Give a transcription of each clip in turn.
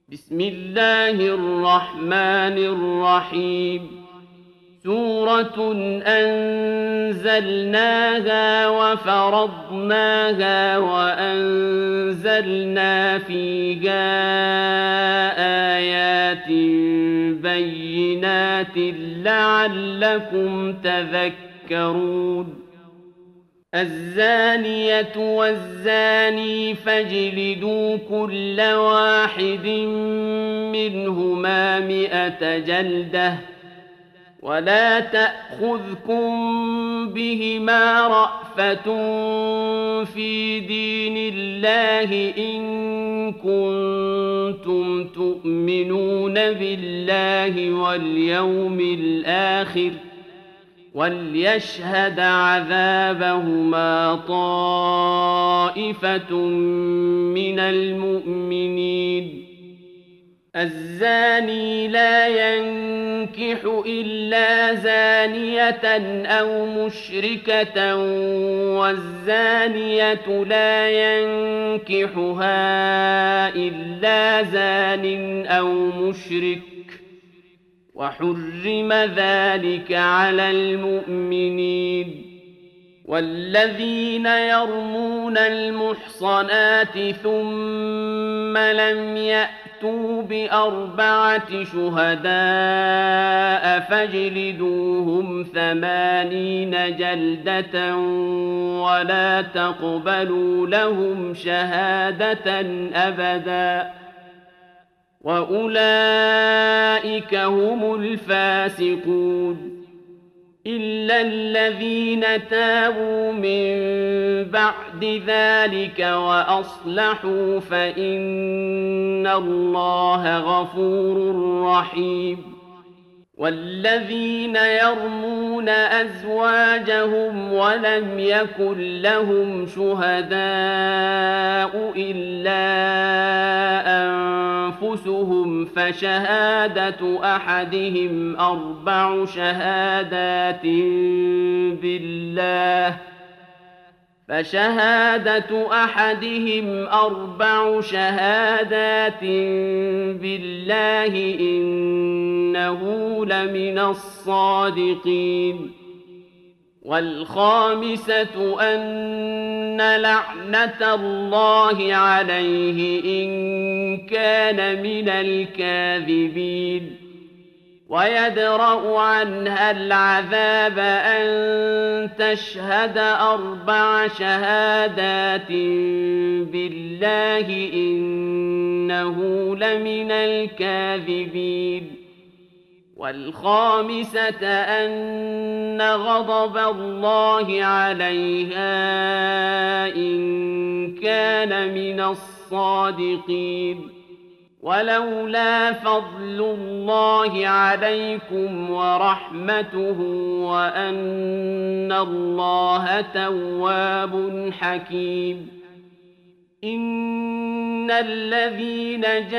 بسم الله الرحمن الرحيم سورة أنزلناها وفرضناها وأنزلنا فيها آيات بينات لعلكم تذكرون الزانية والزاني فاجلدوا كل واحد منهما 100 جلدة ولا تأخذكم بهما رأفة في دين الله إن كنتم تؤمنون بالله واليوم الآخر وليشهد عذابهما طائفة من المؤمنين الزاني لا ينكح إلا زانية أو مشركة والزانية لا ينكحها إلا زان أو مشرك وحرم ذلك على المؤمنين والذين يرمون المحصنات ثم لم يأتوا ب4 شهداء فاجلدوهم 80 جلدة ولا تقبلوا لهم شهادة أبداً وأولئك هم الفاسقون إلا الذين تابوا من بعد ذلك وأصلحوا فإن الله غفور رحيم والذين يرمون أزواجهم ولم يكن لهم شهداء إلا أنفسهم فشهادة أحدهم 4 شهادات بالله إنه لمن الصادقين والخامسة أن لعنة الله عليه إن كان من الكاذبين ويدرأ عنها العذاب أن تشهد 4 شهادات بالله إنه لمن الكاذبين والخامسة أن غضب الله عليها إن كان من الصادقين ولولا فضل الله عليكم ورحمته وأن الله تواب حكيم إن الذين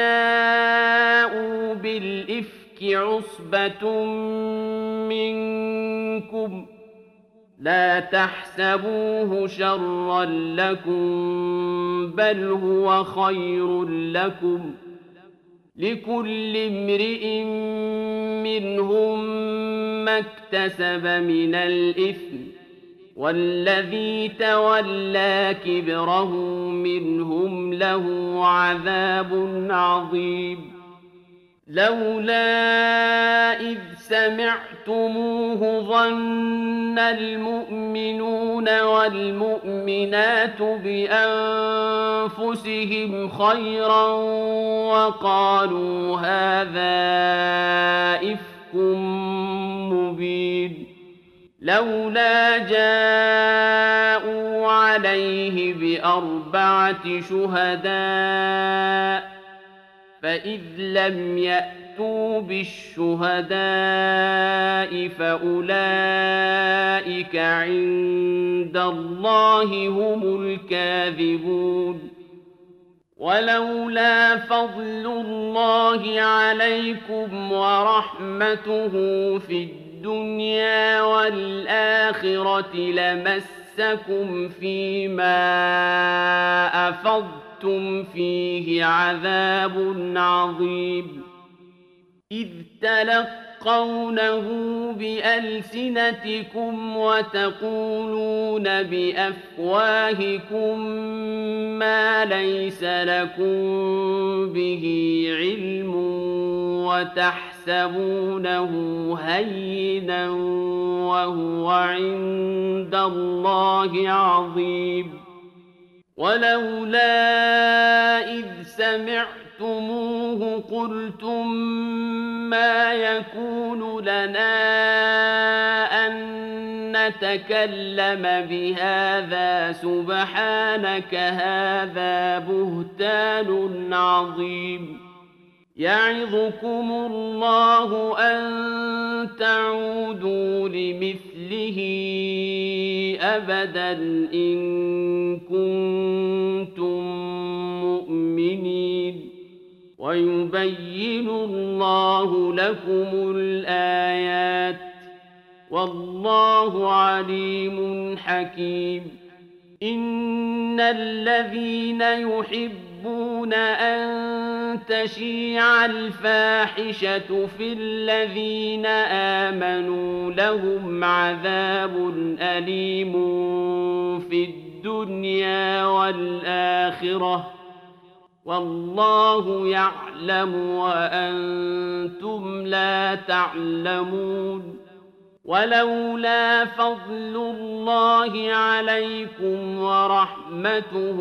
جاءوا بالإفك عصبة منكم لا تحسبوه شرا لكم بل هو خير لكم لكل امرئ منهم ما اكتسب من الإثم والذي تولى كبره منهم له عذاب عظيم لولا إذ سمعتموه ظن المؤمنون والمؤمنات بأنفسهم خيرا وقالوا هذا إفك مبين لولا جاءوا عليه ب4 شهداء فإذ لم يأتوا بالشهداء فأولئك عند الله هم الكاذبون ولولا فضل الله عليكم ورحمته في الدنيا والآخرة لمسكم فيما أفضتم وأنتم فيه عذاب عظيم إذ تلقونه بألسنتكم وتقولون بأفواهكم ما ليس لكم به علم وتحسبونه هينا وهو عند الله عظيم ولولا إذ سمعتموه قلتم ما يكون لنا أن نتكلم بهذا سبحانك هذا بهتان عظيم يعظكم الله أن تعودوا لمثله أبدا إن كنتم مؤمنين ويبين الله لكم الآيات والله عليم حكيم إن الذين يحبون أن تشيع الفاحشة في الذين آمنوا لهم عذاب أليم في الدنيا والآخرة والله يعلم وأنتم لا تعلمون ولولا فضل الله عليكم ورحمته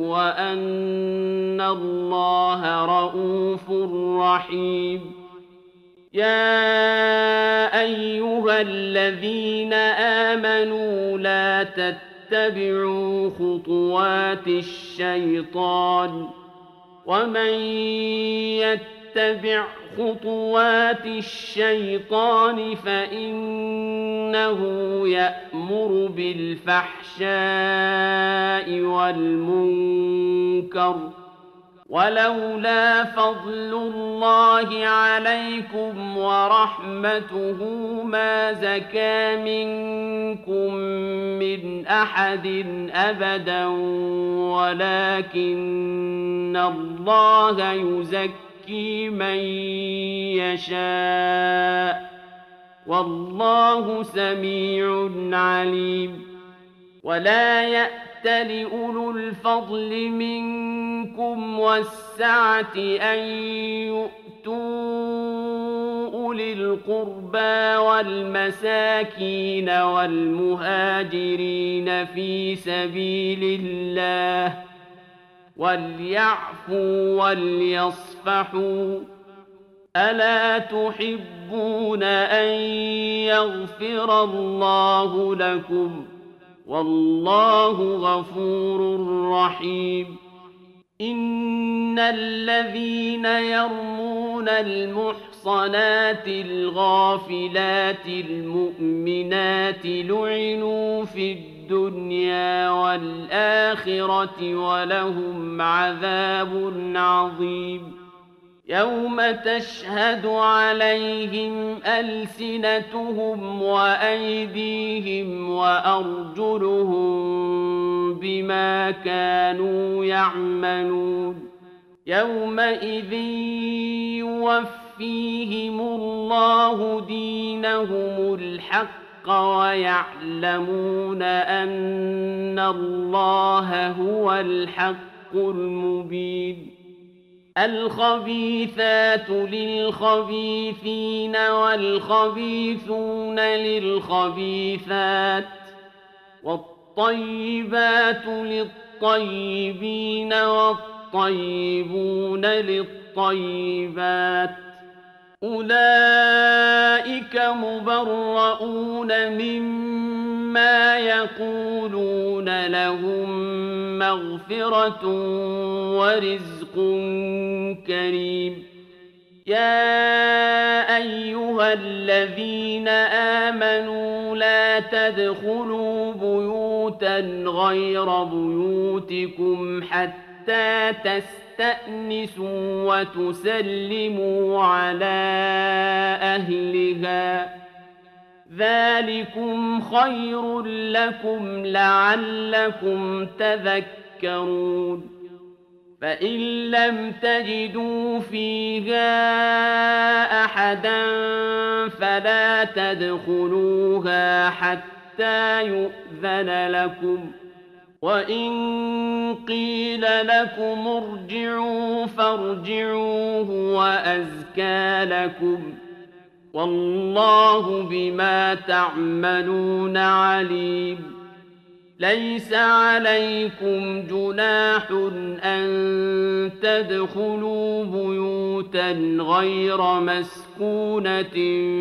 وأن الله رءوف رحيم يا أيها الذين آمنوا لا تتبعوا خطوات الشيطان ومن يتبع خطوات الشيطان فإنه يأمر بالفحشاء والمنكر ولولا فضل الله عليكم ورحمته ما زكى منكم من أحد أبدا ولكن الله يزكي من يشاء والله سميع عليم ولا يأتل أولو الفضل منكم والسعة أن يؤتوا أولي القربى والمساكين والمهاجرين في سبيل الله وليعفوا وليصفحوا ألا تحبون أن يغفر الله لكم والله غفور رحيم إن الذين يرمون المحصنات الغافلات المؤمنات لعنوا في الدنيا والآخرة ولهم عذاب عظيم يوم تشهد عليهم ألسنتهم وأيديهم وأرجلهم بما كانوا يعملون يومئذ يوفيهم الله دينهم الحق ويعلمون أن الله هو الحق المبين الخبيثات للخبيثين والخبيثون للخبيثات والطيبات للطيبين والطيبون للطيبات أولئك مبرؤون مما يقولون لهم مغفرة ورزق كريم يا أيها الذين آمنوا لا تدخلوا بيوتا غير بيوتكم حتى تستأنسوا وتسلموا على أهلها ذلكم خير لكم لعلكم تذكرون فإن لم تجدوا فيها أحدا فلا تدخلوها حتى يؤذن لكم، وإن قيل لكم ارجعوا فارجعوا هو أزكى لكم، والله بما تعملون عليم. ليس عليكم جناح أن تدخلوا بيوتا غير مسكونة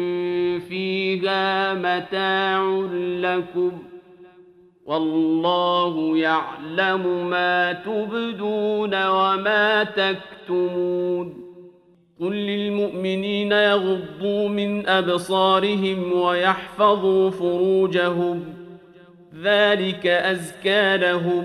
فيها متاع لكم، والله يعلم ما تبدون وما تكتمون. قل للمؤمنين يغضوا من أبصارهم ويحفظوا فروجهم، ذلك أزكى لهم،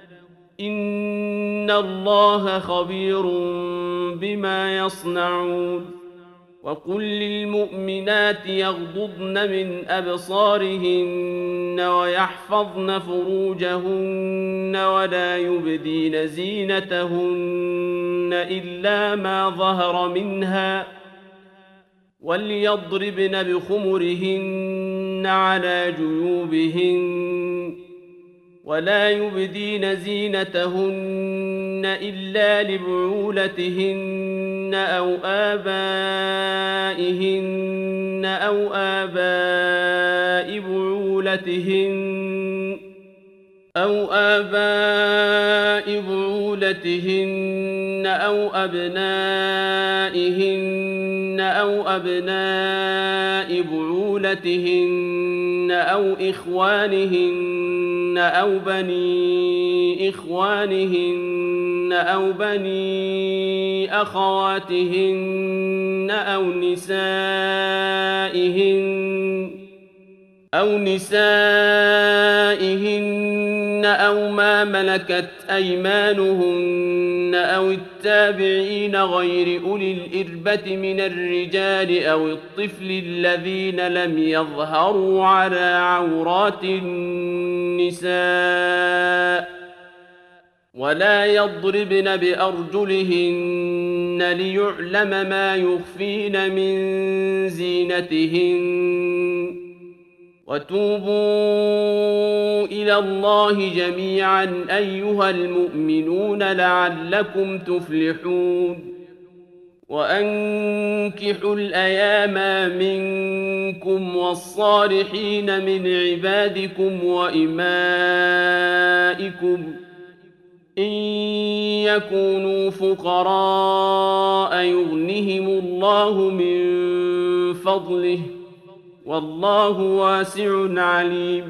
إن الله خبير بما يصنعون. وقل للمؤمنات يغضضن من أبصارهن ويحفظن فروجهن ولا يبدين زينتهن إلا ما ظهر منها، وليضربن بخمرهن على جيوبهن، ولا يبدين زينتهن إلا لبعولتهن أو آبائهن أو آباء بعولتهن أو أبنائهن أو أبناء بعولتهن أو إخوانهن أو بني إخوانهن أو بني أخواتهن أو نسائهن أو ما ملكت أيمانهن أو التابعين غير أولي الإربة من الرجال أو الطفل الذين لم يظهروا على عورات النساء، ولا يضربن بأرجلهن ليعلم ما يخفين من زينتهن. وتوبوا إلى الله جميعا أيها المؤمنون لعلكم تفلحون. وأنكحوا الأيام منكم والصالحين من عبادكم وإمائكم إن يكونوا فقراء يغنهم الله من فضله، والله واسع عليم.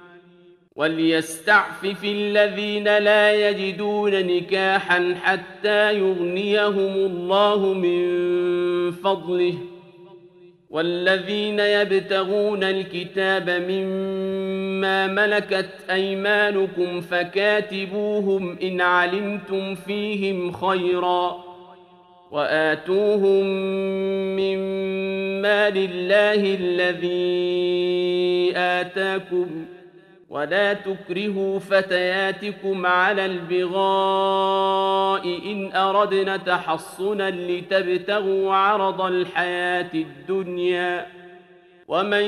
وليستعفف الذين لا يجدون نكاحا حتى يغنيهم الله من فضله، والذين يبتغون الكتاب مما ملكت أيمانكم فكاتبوهم إن علمتم فيهم خيرا، وآتوهم من مال الله الذي آتاكم، ولا تكرهوا فتياتكم على البغاء إن أردنا تحصنا لتبتغوا عرض الحياة الدنيا، ومن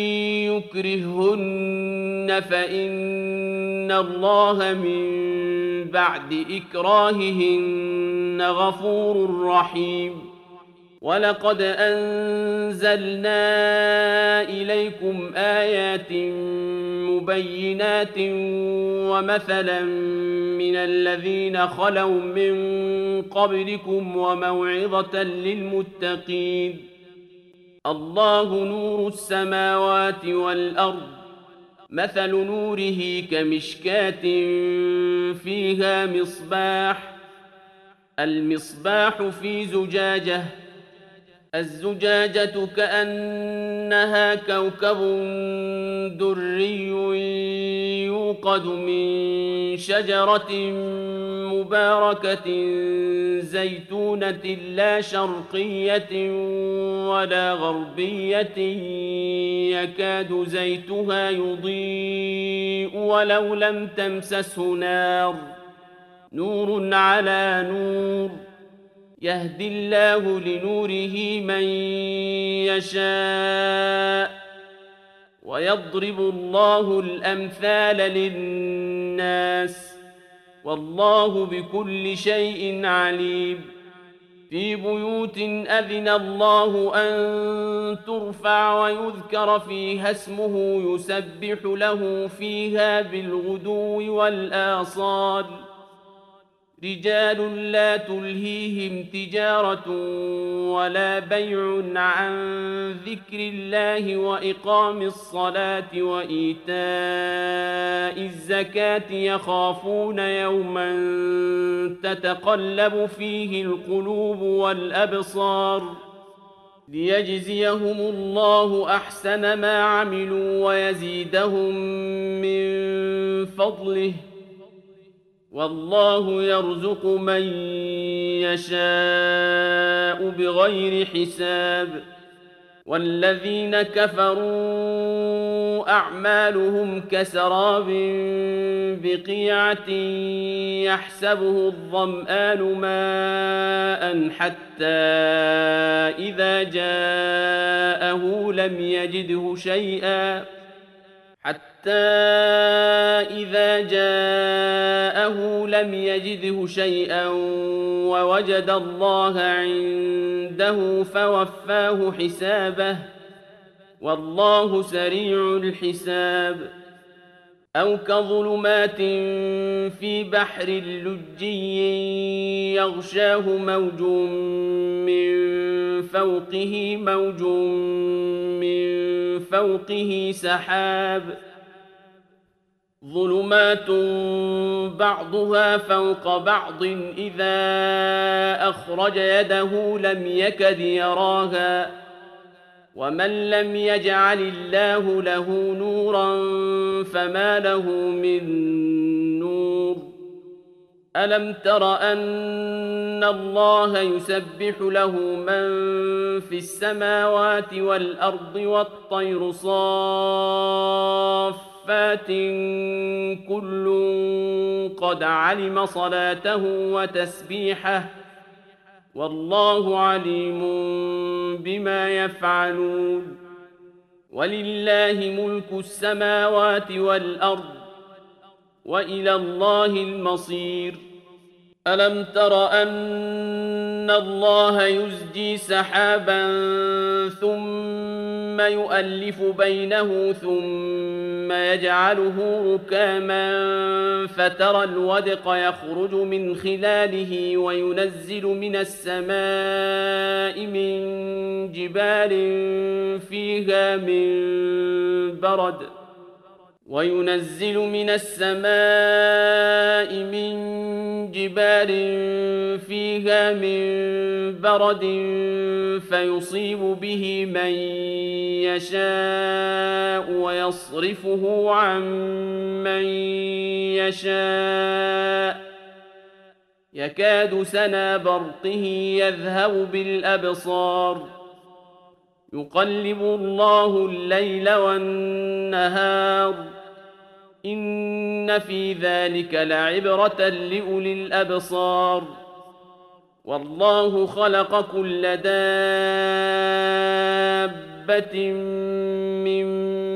يكرههن فإن الله من بعد إكراههن غفور رحيم. ولقد أنزلنا إليكم آيات مبينات ومثلا من الذين خلوا من قبلكم وموعظة للمتقين. الله نور السماوات والأرض، مثل نوره كمشكاة فيها مصباح، المصباح في زجاجة، الزجاجة كأنها كوكب دري يوقد من شجرة مباركة زيتونة لا شرقية ولا غربية يكاد زيتها يضيء ولو لم تمسسه نار، نور على نور يهدي الله لنوره من يشاء ويضرب الله الأمثال للناس والله بكل شيء عليم في بيوت أذن الله أن ترفع ويذكر فيها اسمه يسبح له فيها بالغدو والآصال رجال لا تلهيهم تجارة ولا بيع عن ذكر الله وإقام الصلاة وإيتاء الزكاة يخافون يوما تتقلب فيه القلوب والأبصار ليجزيهم الله أحسن ما عملوا ويزيدهم من فضله والله يرزق من يشاء بغير حساب والذين كفروا أعمالهم كسراب بقيعة يحسبه الظمآن ماء حتى إذا جاءه لم يجده شيئا ووجد الله عنده فوفاه حسابه والله سريع الحساب أو كظلمات في بحر لجي يغشاه موج من فوقه سحاب ظلمات بعضها فوق بعض إذا أخرج يده لم يكد يراها ومن لم يجعل الله له نورا فما له من نور ألم تر أن الله يسبح له من في السماوات والأرض والطير صافات كل قد علم صلاته وتسبيحه والله عليم بما يفعلون ولله ملك السماوات والأرض وإلى الله المصير ألم تر أن الله يزجي سحابا ثم يؤلف بينه ثم يجعله ركاما فترى الودق يخرج من خلاله وينزل من السماء من جبال فيها من برد فيصيب به من يشاء ويصرفه عن من يشاء يكاد سنا برقه يذهب بالأبصار يقلب الله الليل والنهار إن في ذلك لعبرة لأولي الأبصار والله خلق كل دابة من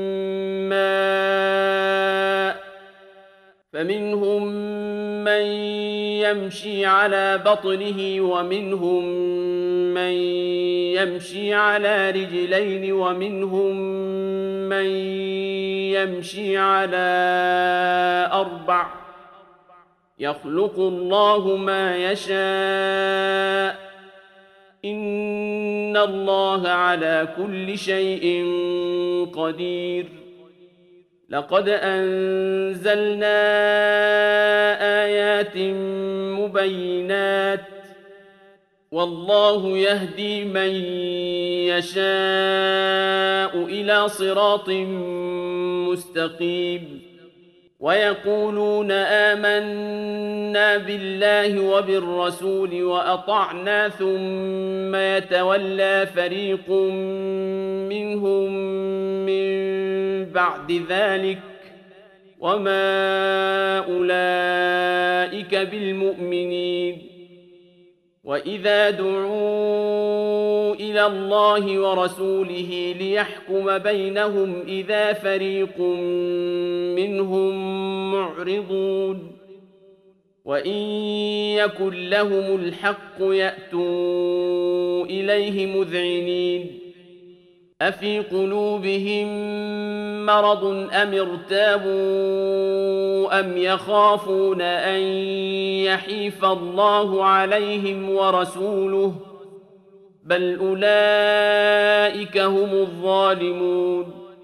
ماء فمنهم من يمشي على بطنه ومنهم من يمشي على رجلين ومنهم من يمشي على أربع يخلق الله ما يشاء إن الله على كل شيء قدير لقد أنزلنا آيات مبينات والله يهدي من يشاء إلى صراط مستقيم ويقولون آمنا بالله وبالرسول وأطعنا ثم يتولى فريق منهم من بعد ذلك وما أولئك بالمؤمنين. وإذا دعوا إلى الله ورسوله ليحكم بينهم إذا فريق منهم معرضون. وإن يكن لهم الحق يأتوا إليه مذعنين. أفي قلوبهم مرض أم ارتابوا أم يخافون أن يحيف الله عليهم ورسوله بل أولئك هم الظالمون.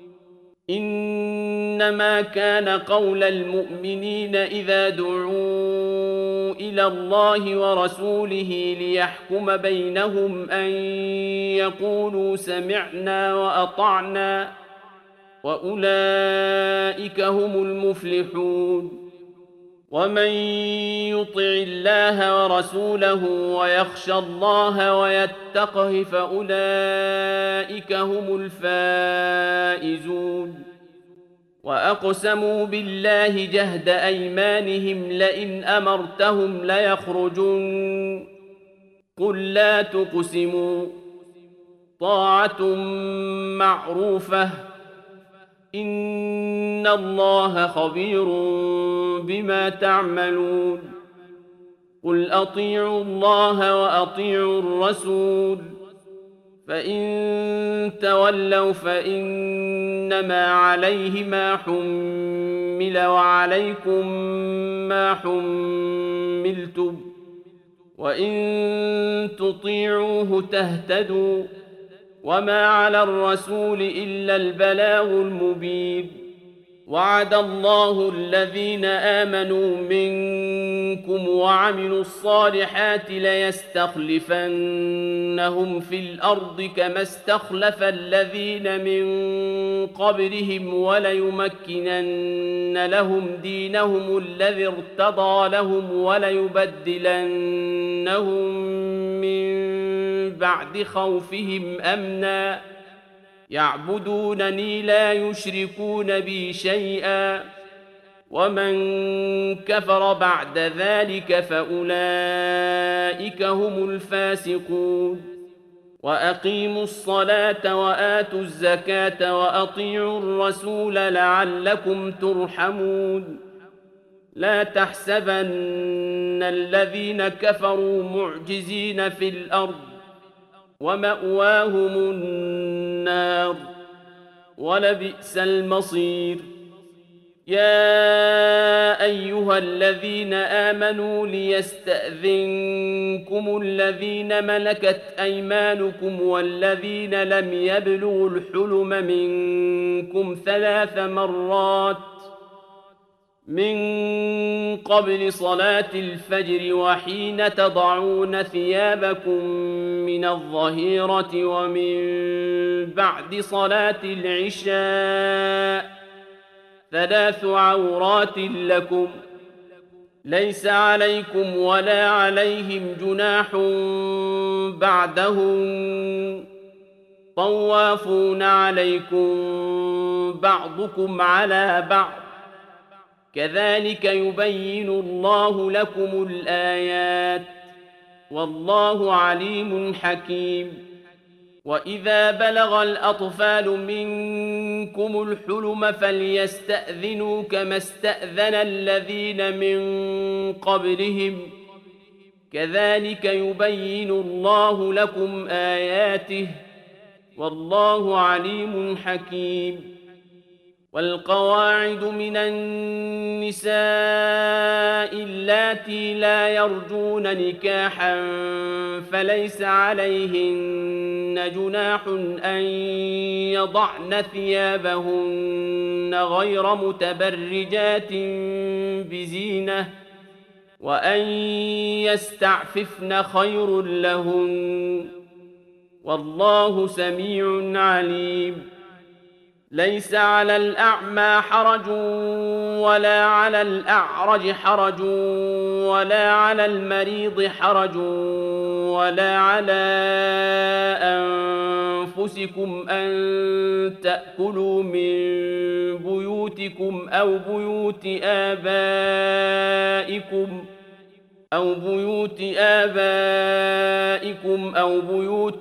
إنما كان قول المؤمنين إذا دعوا إلى الله ورسوله ليحكم بينهم أن يقولوا سمعنا وأطعنا وأولئك هم المفلحون. ومن يطع الله ورسوله ويخشى الله ويتقه فأولئك هم الفائزون. وأقسموا بالله جهد أيمانهم لئن أمرتهم ليخرجن قل لا تقسموا طاعة معروفة إن الله خبير بما تعملون. قل أطيعوا الله وأطيعوا الرسول فإن تولوا فإنما عليه ما حمل وعليكم ما حملتم وإن تطيعوه تهتدوا وما على الرسول إلا البلاغ المبين. وعد الله الذين آمنوا منكم وعملوا الصالحات ليستخلفنهم في الأرض كما استخلف الذين من قبلهم وليمكنن لهم دينهم الذي ارتضى لهم وليبدلنهم من بعد خوفهم أمنا يعبدونني لا يشركون بي شيئا ومن كفر بعد ذلك فأولئك هم الفاسقون. وأقيموا الصلاة وآتوا الزكاة وأطيعوا الرسول لعلكم ترحمون. لا تحسبن الذين كفروا معجزين في الأرض ومأواهم النار ولبئس المصير. يا أيها الذين آمنوا ليستأذنكم الذين ملكت أيمانكم والذين لم يبلغوا الحلم منكم 3 مرات من قبل صلاة الفجر وحين تضعون ثيابكم من الظهيرة ومن بعد صلاة العشاء 3 عورات لكم ليس عليكم ولا عليهم جناح بعدهم طوافون عليكم بعضكم على بعض كذلك يبين الله لكم الآيات والله عليم حكيم. وإذا بلغ الأطفال منكم الحلم فليستأذنوا كما استأذن الذين من قبلهم كذلك يبين الله لكم آياته والله عليم حكيم. والقواعد من النساء اللاتي لا يرجون نكاحا فليس عليهن جناح أن يضعن ثيابهن غير متبرجات بزينة وأن يستعففن خير لهن والله سميع عليم. ليس على الأعمى حرج ولا على الأعرج حرج ولا على المريض حرج ولا على أنفسكم أن تأكلوا من بيوتكم أو بيوت آبائكم أو بيوت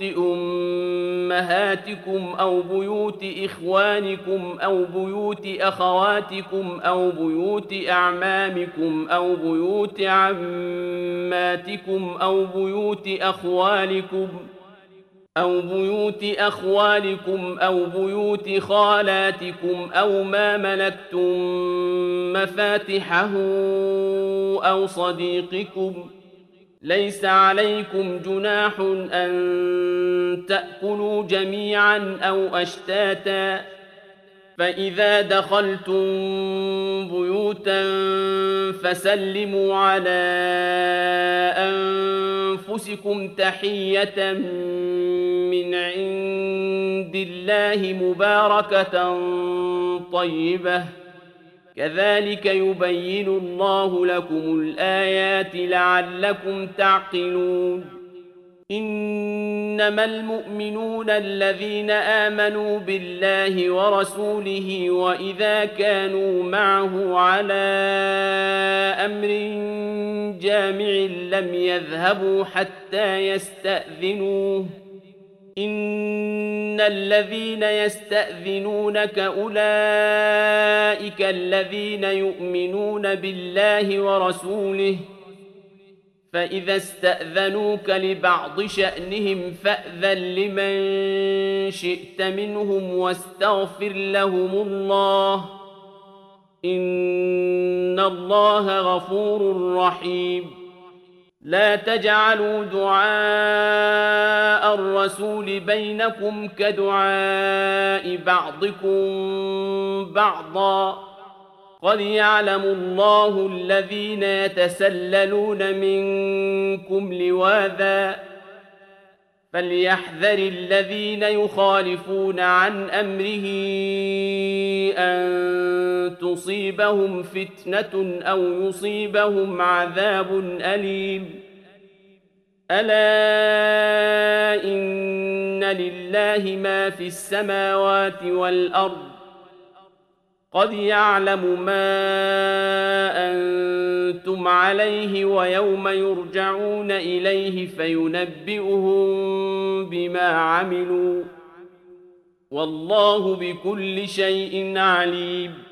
أمهاتكم أو بيوت إخوانكم أو بيوت أخواتكم أو بيوت أعمامكم أو بيوت عماتكم أو بيوت أخوالكم أو بيوت خالاتكم أو ما ملكتم مفاتحه أو صديقكم. ليس عليكم جناح أن تأكلوا جميعا أو أشتاتا، فإذا دخلتم بيوتا فسلموا على أنفسكم تحية من عند الله مباركة طيبة، كذلك يبين الله لكم الآيات لعلكم تعقلون. إنما المؤمنون الذين آمنوا بالله ورسوله وإذا كانوا معه على أمر جامع لم يذهبوا حتى يستأذنوه. إن الذين يستأذنونك أولئك الذين يؤمنون بالله ورسوله، فإذا استأذنوك لبعض شأنهم فأذن لمن شئت منهم واستغفر لهم الله، إن الله غفور رحيم. لا تجعلوا دعاء الرسول بينكم كدعاء بعضكم بعضا، قد يعلم الله الذين يتسللون منكم لواذا، فليحذر الذين يخالفون عن أمره أن تصيبهم فتنة أو يصيبهم عذاب أليم. ألا إن لله ما في السماوات والأرض، قد يعلم ما أنتم عليه ويوم يرجعون إليه فينبئهم بما عملوا، والله بكل شيء عليم.